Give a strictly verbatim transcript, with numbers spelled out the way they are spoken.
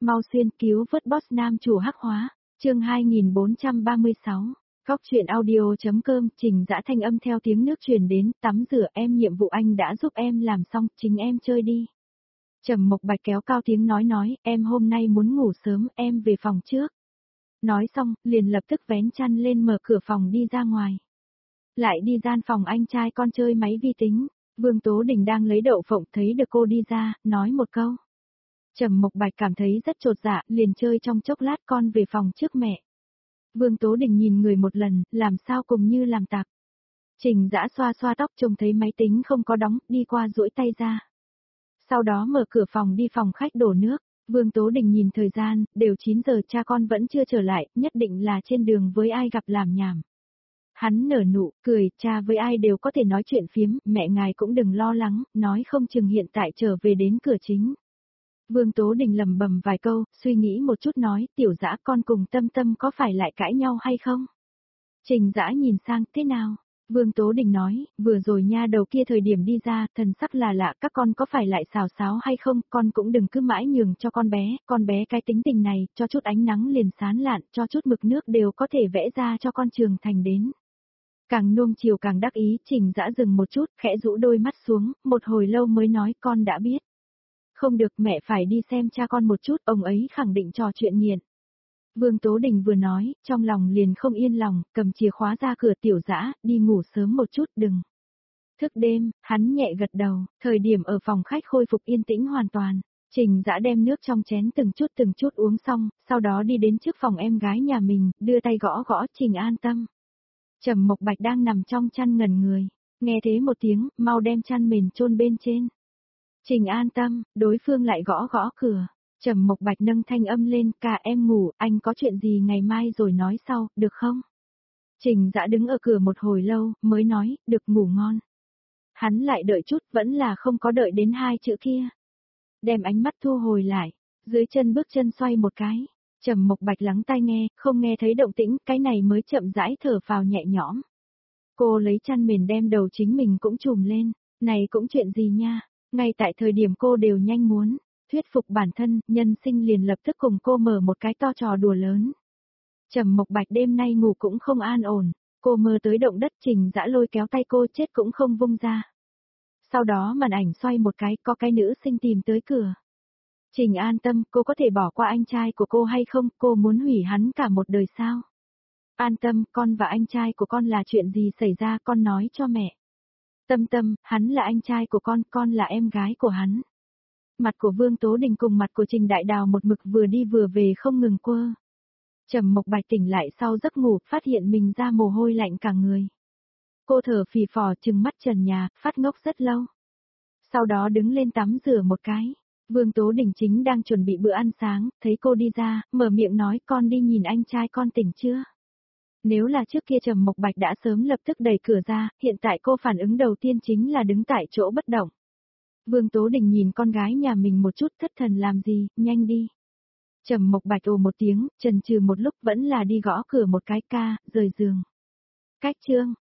mau xuyên cứu vớt boss nam chủ hắc hóa, chương hai nghìn bốn trăm ba mươi sáu. Góc truyện audio.com, Trình Dã thanh âm theo tiếng nước truyền đến, tắm rửa em, nhiệm vụ anh đã giúp em làm xong, chính em chơi đi. Trầm Mộc Bạch kéo cao tiếng nói nói, em hôm nay muốn ngủ sớm, em về phòng trước. Nói xong, liền lập tức vén chăn lên mở cửa phòng đi ra ngoài. Lại đi gian phòng anh trai con chơi máy vi tính, Vương Tố Đình đang lấy đậu phộng thấy được cô đi ra, nói một câu. Trầm Mộc Bạch cảm thấy rất chột dạ, liền chơi trong chốc lát con về phòng trước mẹ. Vương Tố Đình nhìn người một lần, làm sao cùng như làm tạc. Trình Dã xoa xoa tóc trông thấy máy tính không có đóng, đi qua duỗi tay ra. Sau đó mở cửa phòng đi phòng khách đổ nước, Vương Tố Đình nhìn thời gian, đều chín giờ cha con vẫn chưa trở lại, nhất định là trên đường với ai gặp làm nhảm. Hắn nở nụ, cười, cha với ai đều có thể nói chuyện phiếm, mẹ ngài cũng đừng lo lắng, nói không chừng hiện tại trở về đến cửa chính. Vương Tố Đình lẩm bẩm vài câu, suy nghĩ một chút nói, tiểu Dã con cùng Tâm Tâm có phải lại cãi nhau hay không? Trình Dã nhìn sang, thế nào? Vương Tố Đình nói, vừa rồi nha đầu kia thời điểm đi ra, thần sắc là lạ, các con có phải lại xào xáo hay không, con cũng đừng cứ mãi nhường cho con bé, con bé cái tính tình này, cho chút ánh nắng liền sán lạn, cho chút mực nước đều có thể vẽ ra cho con trưởng thành đến. Càng nuông chiều càng đắc ý, Trình Dã dừng một chút, khẽ rũ đôi mắt xuống, một hồi lâu mới nói con đã biết. Không được, mẹ phải đi xem cha con một chút, ông ấy khẳng định trò chuyện nghiện. Vương Tố Đình vừa nói, trong lòng liền không yên lòng, cầm chìa khóa ra cửa tiểu Dã, đi ngủ sớm một chút đừng. Thức đêm, hắn nhẹ gật đầu, thời điểm ở phòng khách khôi phục yên tĩnh hoàn toàn. Trình Dã đem nước trong chén từng chút từng chút uống xong, sau đó đi đến trước phòng em gái nhà mình, đưa tay gõ gõ Trình An Tâm. Trầm Mộc Bạch đang nằm trong chăn ngẩn người, nghe thế một tiếng, mau đem chăn mền chôn bên trên. Trình An Tâm, đối phương lại gõ gõ cửa. Trầm Mộc Bạch nâng thanh âm lên, cả em ngủ, anh có chuyện gì ngày mai rồi nói sau, được không? Trình Dã đứng ở cửa một hồi lâu, mới nói, được ngủ ngon. Hắn lại đợi chút, vẫn là không có đợi đến hai chữ kia. Đem ánh mắt thu hồi lại, dưới chân bước chân xoay một cái. Trầm Mộc Bạch lắng tai nghe, không nghe thấy động tĩnh, cái này mới chậm rãi thở phào nhẹ nhõm. Cô lấy chăn mền đem đầu chính mình cũng trùm lên, này cũng chuyện gì nha, ngay tại thời điểm cô đều nhanh muốn thuyết phục bản thân, nhân sinh liền lập tức cùng cô mở một cái to trò đùa lớn. Trầm Mộc Bạch đêm nay ngủ cũng không an ổn, cô mơ tới động đất, Trình Dã lôi kéo tay cô chết cũng không vung ra. Sau đó màn ảnh xoay một cái, có cái nữ sinh tìm tới cửa. Trình An Tâm, cô có thể bỏ qua anh trai của cô hay không, cô muốn hủy hắn cả một đời sao? An Tâm, con và anh trai của con là chuyện gì xảy ra, con nói cho mẹ. Tâm Tâm, hắn là anh trai của con, con là em gái của hắn. Mặt của Vương Tố Đình cùng mặt của Trình Đại Đào một mực vừa đi vừa về không ngừng quơ. Trầm Mộc Bạch tỉnh lại sau giấc ngủ, phát hiện mình ra mồ hôi lạnh cả người. Cô thở phì phò trừng mắt trần nhà, phát ngốc rất lâu. Sau đó đứng lên tắm rửa một cái. Vương Tố Đình chính đang chuẩn bị bữa ăn sáng, thấy cô đi ra, mở miệng nói con đi nhìn anh trai con tỉnh chưa? Nếu là trước kia Trầm Mộc Bạch đã sớm lập tức đẩy cửa ra, hiện tại cô phản ứng đầu tiên chính là đứng tại chỗ bất động. Vương Tố Đình nhìn con gái nhà mình một chút, thất thần làm gì, nhanh đi. Trầm Mộc Bạch ồ một tiếng, chần chừ một lúc vẫn là đi gõ cửa một cái, ca, rời giường. Cách chương.